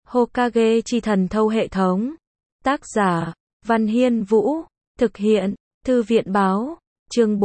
Hokage chi thần thâu hệ thống. Tác giả, Văn Hiên Vũ. Thực hiện, Thư viện Báo. Chương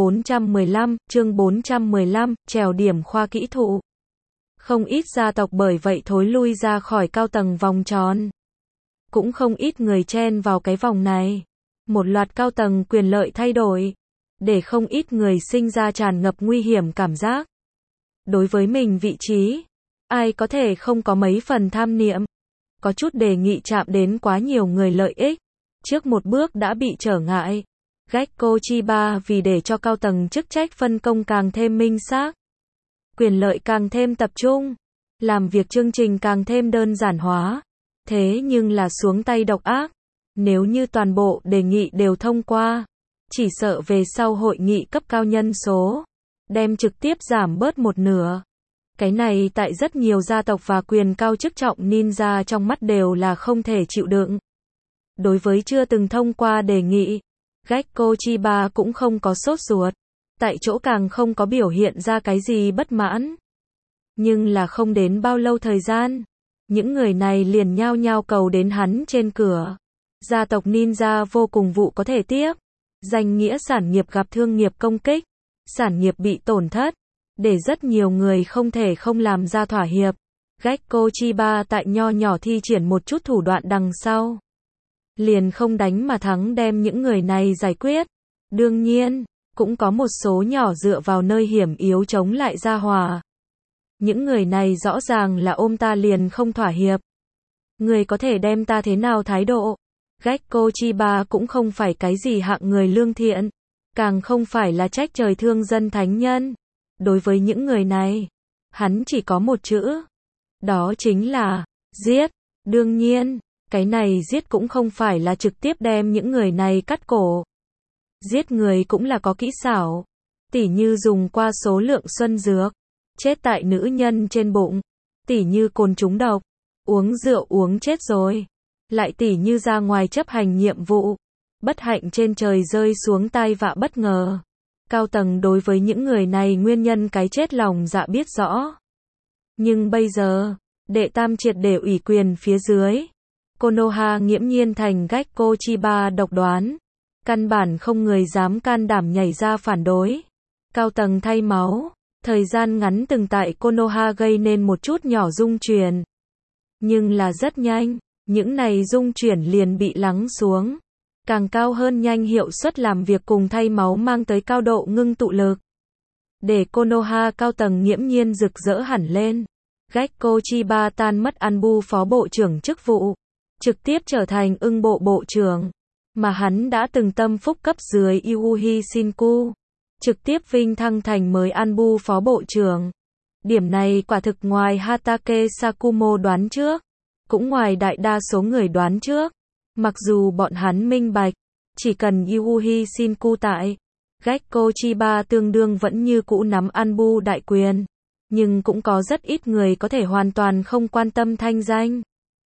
415, trèo điểm khoa kỹ thụ. Không ít gia tộc bởi vậy thối lui ra khỏi cao tầng vòng tròn. Cũng không ít người chen vào cái vòng này. Một loạt cao tầng quyền lợi thay đổi, để không ít người sinh ra tràn ngập nguy hiểm cảm giác. Đối với mình vị trí, ai có thể không có mấy phần tham niệm. Có chút đề nghị chạm đến quá nhiều người lợi ích. Trước một bước đã bị trở ngại. Gekko Chiba vì để cho cao tầng chức trách phân công càng thêm minh xác, quyền lợi càng thêm tập trung, làm việc chương trình càng thêm đơn giản hóa. Thế nhưng là xuống tay độc ác. Nếu như toàn bộ đề nghị đều thông qua, chỉ sợ về sau hội nghị cấp cao nhân số đem trực tiếp giảm bớt một nửa. Cái này tại rất nhiều gia tộc và quyền cao chức trọng ninja trong mắt đều là không thể chịu đựng. Đối với chưa từng thông qua đề nghị, Gekko Chiba cũng không có sốt ruột, tại chỗ càng không có biểu hiện ra cái gì bất mãn. Nhưng là không đến bao lâu thời gian, những người này liền nhao nhao cầu đến hắn trên cửa. Gia tộc ninja vô cùng vụ có thể tiếp. Danh nghĩa sản nghiệp gặp thương nghiệp công kích, sản nghiệp bị tổn thất, để rất nhiều người không thể không làm ra thỏa hiệp. Gekko Chiba tại nho nhỏ thi triển một chút thủ đoạn đằng sau, liền không đánh mà thắng đem những người này giải quyết. Đương nhiên, cũng có một số nhỏ dựa vào nơi hiểm yếu chống lại gia hòa. Những người này rõ ràng là ôm ta liền không thỏa hiệp. Người có thể đem ta thế nào thái độ? Gekko Chiba cũng không phải cái gì hạng người lương thiện, càng không phải là trách trời thương dân thánh nhân. Đối với những người này, hắn chỉ có một chữ. Đó chính là giết. Đương nhiên, cái này giết cũng không phải là trực tiếp đem những người này cắt cổ. Giết người cũng là có kỹ xảo. Tỉ như dùng qua số lượng xuân dược, chết tại nữ nhân trên bụng. Tỉ như côn trúng độc, uống rượu uống chết rồi. Lại tỉ như ra ngoài chấp hành nhiệm vụ, bất hạnh trên trời rơi xuống tai vạ bất ngờ. Cao tầng đối với những người này nguyên nhân cái chết lòng dạ biết rõ. Nhưng bây giờ, đệ tam triệt để ủy quyền phía dưới. Konoha nghiễm nhiên thành Gekko Chiba độc đoán. Căn bản không người dám can đảm nhảy ra phản đối. Cao tầng thay máu, thời gian ngắn từng tại Konoha gây nên một chút nhỏ rung chuyển. Nhưng là rất nhanh, những này rung chuyển liền bị lắng xuống. Càng cao hơn nhanh hiệu suất làm việc cùng thay máu mang tới cao độ ngưng tụ lực, để Konoha cao tầng nghiễm nhiên rực rỡ hẳn lên. Gekko Chiba tan mất Anbu phó bộ trưởng chức vụ, trực tiếp trở thành ưng bộ bộ trưởng, mà hắn đã từng tâm phúc cấp dưới Yuuhi Shinku, trực tiếp vinh thăng thành mới Anbu phó bộ trưởng. Điểm này quả thực ngoài Hatake Sakumo đoán trước, cũng ngoài đại đa số người đoán trước. Mặc dù bọn hắn minh bạch, chỉ cần Yuuhi Shinku tại, Gekko Chiba tương đương vẫn như cũ nắm Anbu đại quyền, nhưng cũng có rất ít người có thể hoàn toàn không quan tâm thanh danh.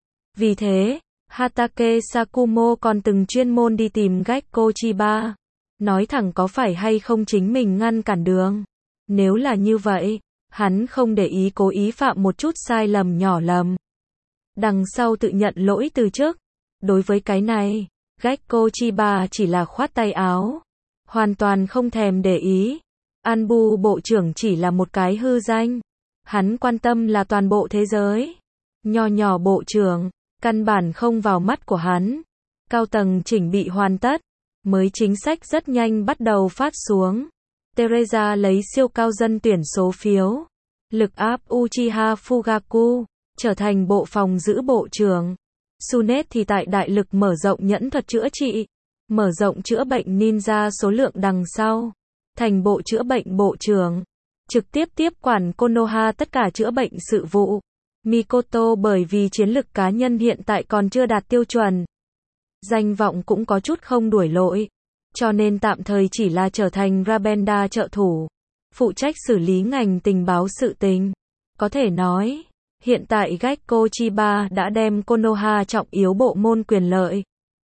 Vì thế, Hatake Sakumo còn từng chuyên môn đi tìm Gekko Chiba, nói thẳng có phải hay không chính mình ngăn cản đường. Nếu là như vậy, hắn không để ý cố ý phạm một chút sai lầm nhỏ lầm, đằng sau tự nhận lỗi từ trước. Đối với cái này, Gekko Chiba chỉ là khoát tay áo, hoàn toàn không thèm để ý. Anbu bộ trưởng chỉ là một cái hư danh, hắn quan tâm là toàn bộ thế giới. Nho nhỏ bộ trưởng, căn bản không vào mắt của hắn. Cao tầng chỉnh bị hoàn tất, mới chính sách rất nhanh bắt đầu phát xuống. Teresa lấy siêu cao dân tuyển số phiếu, lực áp Uchiha Fugaku, trở thành bộ phòng giữ bộ trưởng. Sunet thì tại đại lực mở rộng nhẫn thuật chữa trị, mở rộng chữa bệnh ninja số lượng đằng sau, thành bộ chữa bệnh bộ trưởng, trực tiếp tiếp quản Konoha tất cả chữa bệnh sự vụ. Mikoto bởi vì chiến lực cá nhân hiện tại còn chưa đạt tiêu chuẩn, danh vọng cũng có chút không đuổi lỗi, cho nên tạm thời chỉ là trở thành Rabenda trợ thủ, phụ trách xử lý ngành tình báo sự tình. Có thể nói, hiện tại Gekko Chiba đã đem Konoha trọng yếu bộ môn quyền lợi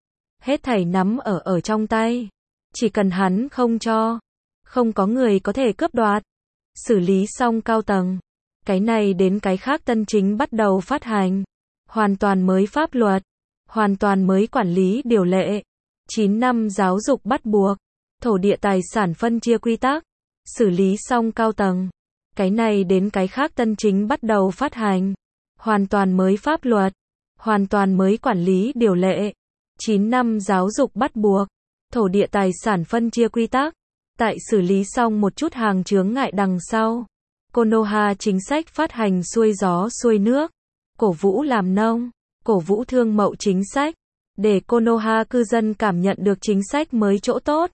hết thảy nắm ở trong tay. Chỉ cần hắn không cho, không có người có thể cướp đoạt. Xử lý xong cao tầng, cái này đến cái khác tân chính bắt đầu phát hành. hoàn toàn mới pháp luật, hoàn toàn mới quản lý điều lệ, 9 năm giáo dục bắt buộc, thổ địa tài sản phân chia quy tắc, xử lý xong cao tầng. Cái này đến cái khác tân chính bắt đầu phát hành. Hoàn toàn mới pháp luật, hoàn toàn mới quản lý điều lệ, 9 năm giáo dục bắt buộc, thổ địa tài sản phân chia quy tắc. Tại xử lý xong một chút hàng chướng ngại đằng sau, Konoha chính sách phát hành xuôi gió xuôi nước, cổ vũ làm nông, cổ vũ thương mậu chính sách, để Konoha cư dân cảm nhận được chính sách mới chỗ tốt.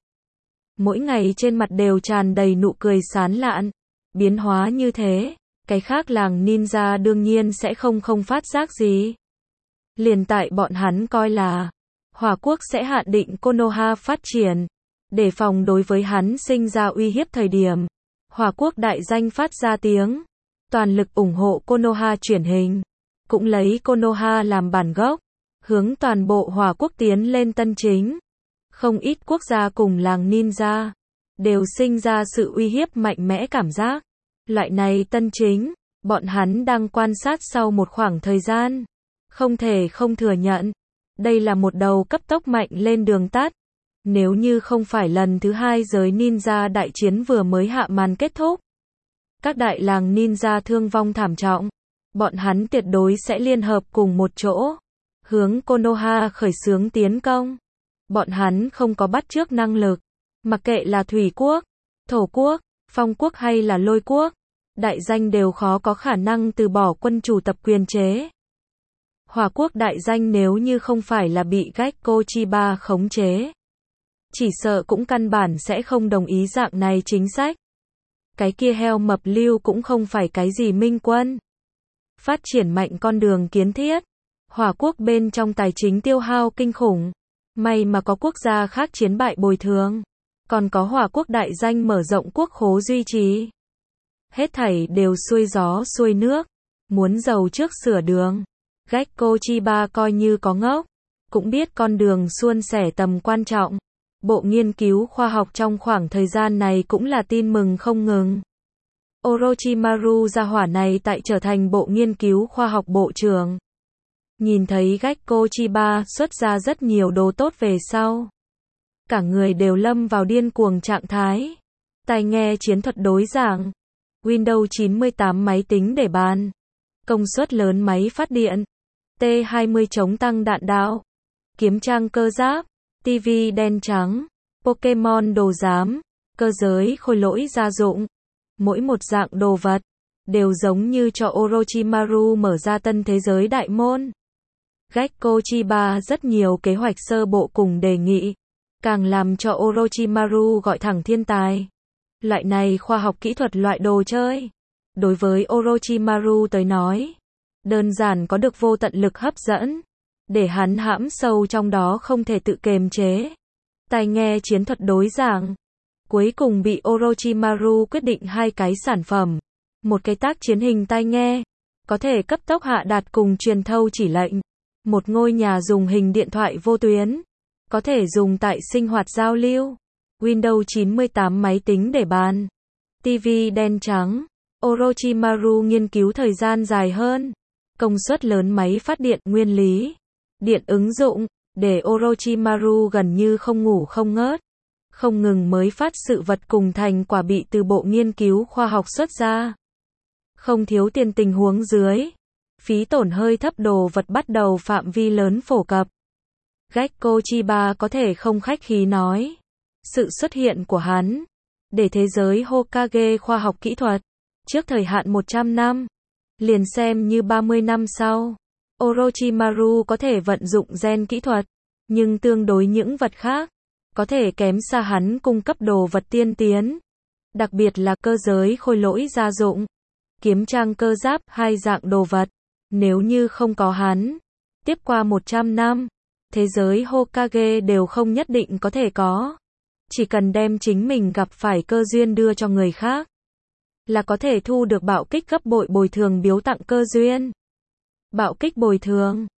Mỗi ngày trên mặt đều tràn đầy nụ cười sán lạn, biến hóa như thế, cái khác làng ninja đương nhiên sẽ không phát giác gì. Liền tại bọn hắn coi là, Hỏa quốc sẽ hạn định Konoha phát triển, để phòng đối với hắn sinh ra uy hiếp thời điểm. Hỏa quốc đại danh phát ra tiếng, toàn lực ủng hộ Konoha chuyển hình, cũng lấy Konoha làm bản gốc, hướng toàn bộ Hỏa quốc tiến lên tân chính. Không ít quốc gia cùng làng ninja, đều sinh ra sự uy hiếp mạnh mẽ cảm giác. Loại này tân chính, bọn hắn đang quan sát sau một khoảng thời gian. Không thể không thừa nhận, đây là một đầu cấp tốc mạnh lên đường tắt. Nếu như không phải lần thứ 2 giới ninja đại chiến vừa mới hạ màn kết thúc, các đại làng ninja thương vong thảm trọng, bọn hắn tuyệt đối sẽ liên hợp cùng một chỗ, hướng Konoha khởi xướng tiến công. Bọn hắn không có bắt chước năng lực, mặc kệ là thủy quốc, thổ quốc, phong quốc hay là lôi quốc, đại danh đều khó có khả năng từ bỏ quân chủ tập quyền chế. Hỏa quốc đại danh nếu như không phải là bị Gekko Chiba khống chế, chỉ sợ cũng căn bản sẽ không đồng ý dạng này chính sách. Cái kia heo mập lưu cũng không phải cái gì minh quân. Phát triển mạnh con đường kiến thiết. Hỏa quốc bên trong tài chính tiêu hao kinh khủng. May mà có quốc gia khác chiến bại bồi thường. Còn có Hỏa quốc đại danh mở rộng quốc khố duy trì. Hết thảy đều xuôi gió xuôi nước. Muốn giàu trước sửa đường. Gekko Chiba coi như có ngốc, cũng biết con đường suôn sẻ tầm quan trọng. Bộ nghiên cứu khoa học trong khoảng thời gian này cũng là tin mừng không ngừng. Orochimaru gia hỏa này tại trở thành bộ nghiên cứu khoa học bộ trưởng. Nhìn thấy Gekko Chiba xuất ra rất nhiều đồ tốt về sau. Cả người đều lâm vào điên cuồng trạng thái. Tai nghe chiến thuật đối giảng. Windows 98 máy tính để bàn. Công suất lớn máy phát điện. T20 chống tăng đạn đạo. Kiếm trang cơ giáp. TV đen trắng. Pokemon đồ giám. Cơ giới khôi lỗi gia dụng. Mỗi một dạng đồ vật đều giống như cho Orochimaru mở ra tân thế giới đại môn. Gekko Chiba rất nhiều kế hoạch sơ bộ cùng đề nghị, càng làm cho Orochimaru gọi thẳng thiên tài. Loại này khoa học kỹ thuật loại đồ chơi, đối với Orochimaru tới nói, đơn giản có được vô tận lực hấp dẫn, để hắn hãm sâu trong đó không thể tự kiềm chế. Tai nghe chiến thuật đối giảng, cuối cùng bị Orochimaru quyết định 2 cái sản phẩm. Một cái tác chiến hình tai nghe, có thể cấp tốc hạ đạt cùng truyền thâu chỉ lệnh. Một ngôi nhà dùng hình điện thoại vô tuyến, có thể dùng tại sinh hoạt giao lưu. Windows 98 máy tính để bàn. TV đen trắng. Orochimaru nghiên cứu thời gian dài hơn. Công suất lớn máy phát điện nguyên lý. Điện ứng dụng, để Orochimaru gần như không ngủ không ngớt. Không ngừng mới phát sự vật cùng thành quả bị từ bộ nghiên cứu khoa học xuất ra. Không thiếu tiền tình huống dưới. Phí tổn hơi thấp đồ vật bắt đầu phạm vi lớn phổ cập. Gekko Chiba có thể không khách khí nói. Sự xuất hiện của hắn, để thế giới Hokage khoa học kỹ thuật, trước thời hạn 100 năm, liền xem như 30 năm sau. Orochimaru có thể vận dụng gen kỹ thuật, nhưng tương đối những vật khác, có thể kém xa hắn cung cấp đồ vật tiên tiến. Đặc biệt là cơ giới khôi lỗi gia dụng, kiếm trang cơ giáp, 2 dạng đồ vật. Nếu như không có hắn, tiếp qua 100 năm, thế giới Hokage đều không nhất định có thể có. Chỉ cần đem chính mình gặp phải cơ duyên đưa cho người khác, là có thể thu được bạo kích gấp bội bồi thường biếu tặng cơ duyên. Bạo kích bồi thường